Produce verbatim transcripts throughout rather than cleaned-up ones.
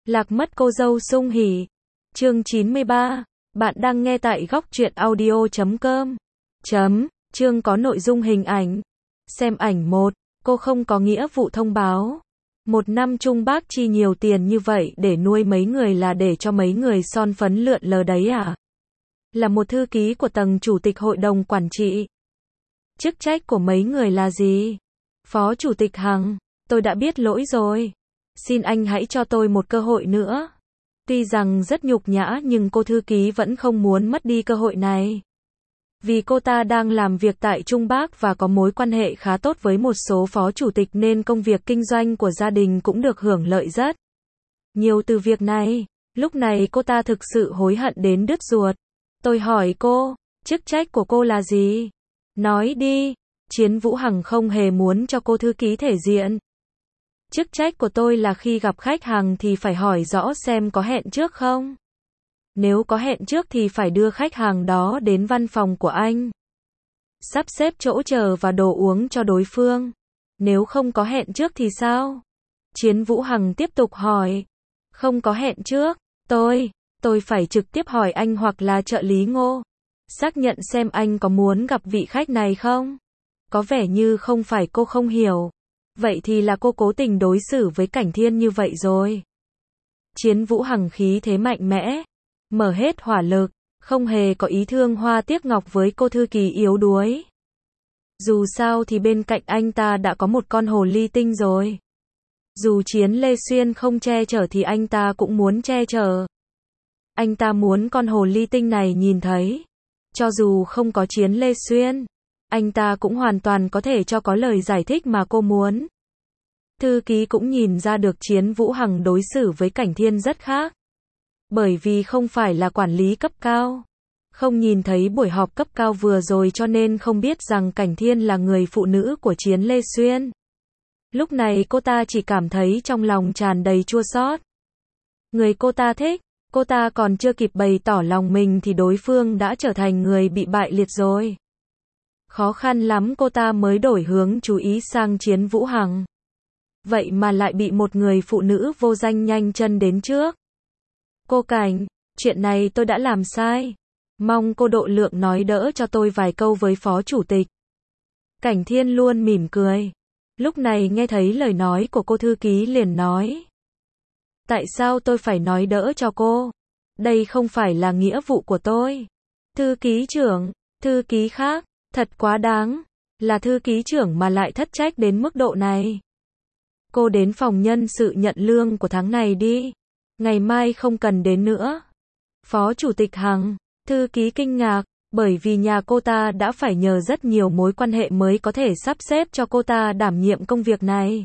Lạc mất cô dâu sung hỉ. Chương chín mươi ba. Bạn đang nghe tại góc truyện audio chấm com. Chấm, chương có nội dung hình ảnh. Xem ảnh một. Cô không có nghĩa vụ thông báo. Một năm Trung bác chi nhiều tiền như vậy để nuôi mấy người là để cho mấy người son phấn lượn lờ đấy à? Là một thư ký của tầng chủ tịch hội đồng quản trị. Chức trách của mấy người là gì? Phó chủ tịch Hằng, tôi đã biết lỗi rồi. Xin anh hãy cho tôi một cơ hội nữa. Tuy rằng rất nhục nhã nhưng cô thư ký vẫn không muốn mất đi cơ hội này. Vì cô ta đang làm việc tại Trung Bác và có mối quan hệ khá tốt với một số phó chủ tịch nên công việc kinh doanh của gia đình cũng được hưởng lợi rất nhiều từ việc này. Lúc này cô ta thực sự hối hận đến đứt ruột. Tôi hỏi cô, chức trách của cô là gì? Nói đi. Chiến Vũ Hằng không hề muốn cho cô thư ký thể diện. Chức trách của tôi là khi gặp khách hàng thì phải hỏi rõ xem có hẹn trước không. Nếu có hẹn trước thì phải đưa khách hàng đó đến văn phòng của anh. Sắp xếp chỗ chờ và đồ uống cho đối phương. Nếu không có hẹn trước thì sao? Chiến Vũ Hằng tiếp tục hỏi. Không có hẹn trước, tôi, tôi phải trực tiếp hỏi anh hoặc là trợ lý Ngô. Xác nhận xem anh có muốn gặp vị khách này không? Có vẻ như không phải cô không hiểu. Vậy thì là cô cố tình đối xử với Cảnh Thiên như vậy rồi. Chiến Vũ Hằng khí thế mạnh mẽ, mở hết hỏa lực, không hề có ý thương hoa tiếc ngọc với cô thư ký yếu đuối. Dù sao thì bên cạnh anh ta đã có một con hồ ly tinh rồi. Dù Chiến Lê Xuyên không che chở thì anh ta cũng muốn che chở. Anh ta muốn con hồ ly tinh này nhìn thấy. Cho dù không có Chiến Lê Xuyên, anh ta cũng hoàn toàn có thể cho có lời giải thích mà cô muốn. Thư ký cũng nhìn ra được Chiến Vũ Hằng đối xử với Cảnh Thiên rất khác. Bởi vì không phải là quản lý cấp cao. Không nhìn thấy buổi họp cấp cao vừa rồi cho nên không biết rằng Cảnh Thiên là người phụ nữ của Chiến Lê Xuyên. Lúc này cô ta chỉ cảm thấy trong lòng tràn đầy chua xót. Người cô ta thích, cô ta còn chưa kịp bày tỏ lòng mình thì đối phương đã trở thành người bị bại liệt rồi. Khó khăn lắm cô ta mới đổi hướng chú ý sang Chiến Vũ Hằng. Vậy mà lại bị một người phụ nữ vô danh nhanh chân đến trước. Cô Cảnh, chuyện này tôi đã làm sai. Mong cô độ lượng nói đỡ cho tôi vài câu với phó chủ tịch. Cảnh Thiên luôn mỉm cười. Lúc này nghe thấy lời nói của cô thư ký liền nói. Tại sao tôi phải nói đỡ cho cô? Đây không phải là nghĩa vụ của tôi. Thư ký trưởng, thư ký khác, thật quá đáng. Là thư ký trưởng mà lại thất trách đến mức độ này. Cô đến phòng nhân sự nhận lương của tháng này đi. Ngày mai không cần đến nữa. Phó chủ tịch Hằng, thư ký kinh ngạc, bởi vì nhà cô ta đã phải nhờ rất nhiều mối quan hệ mới có thể sắp xếp cho cô ta đảm nhiệm công việc này.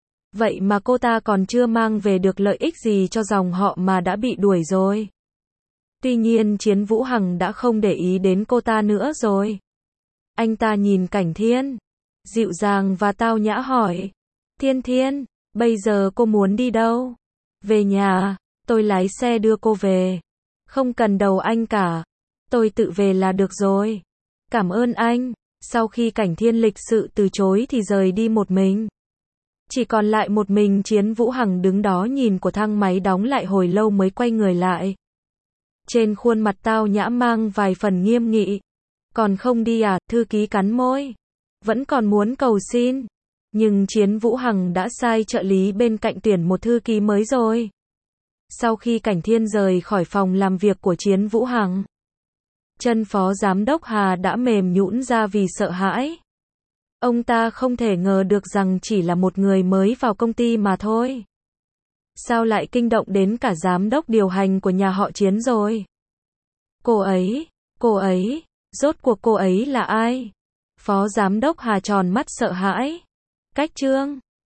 Vậy mà cô ta còn chưa mang về được lợi ích gì cho dòng họ mà đã bị đuổi rồi. Tuy nhiên Chiến Vũ Hằng đã không để ý đến cô ta nữa rồi. Anh ta nhìn Cảnh Thiên, dịu dàng và tao nhã hỏi. Thiên Thiên, bây giờ cô muốn đi đâu? Về nhà, tôi lái xe đưa cô về. Không cần đầu anh cả. Tôi tự về là được rồi. Cảm ơn anh. Sau khi Cảnh Thiên lịch sự từ chối thì rời đi một mình. Chỉ còn lại một mình Chiến Vũ Hằng đứng đó nhìn của thang máy đóng lại hồi lâu mới quay người lại. Trên khuôn mặt tao nhã mang vài phần nghiêm nghị. Còn không đi à? Thư ký cắn môi. Vẫn còn muốn cầu xin. Nhưng Chiến Vũ Hằng đã sai trợ lý bên cạnh tuyển một thư ký mới rồi. Sau khi Cảnh Thiên rời khỏi phòng làm việc của Chiến Vũ Hằng, chân phó giám đốc Hà đã mềm nhũn ra vì sợ hãi. Ông ta không thể ngờ được rằng chỉ là một người mới vào công ty mà thôi. Sao lại kinh động đến cả giám đốc điều hành của nhà họ Chiến rồi? Cô ấy, cô ấy, rốt cuộc cô ấy là ai? Phó giám đốc Hà tròn mắt sợ hãi. Cách trương,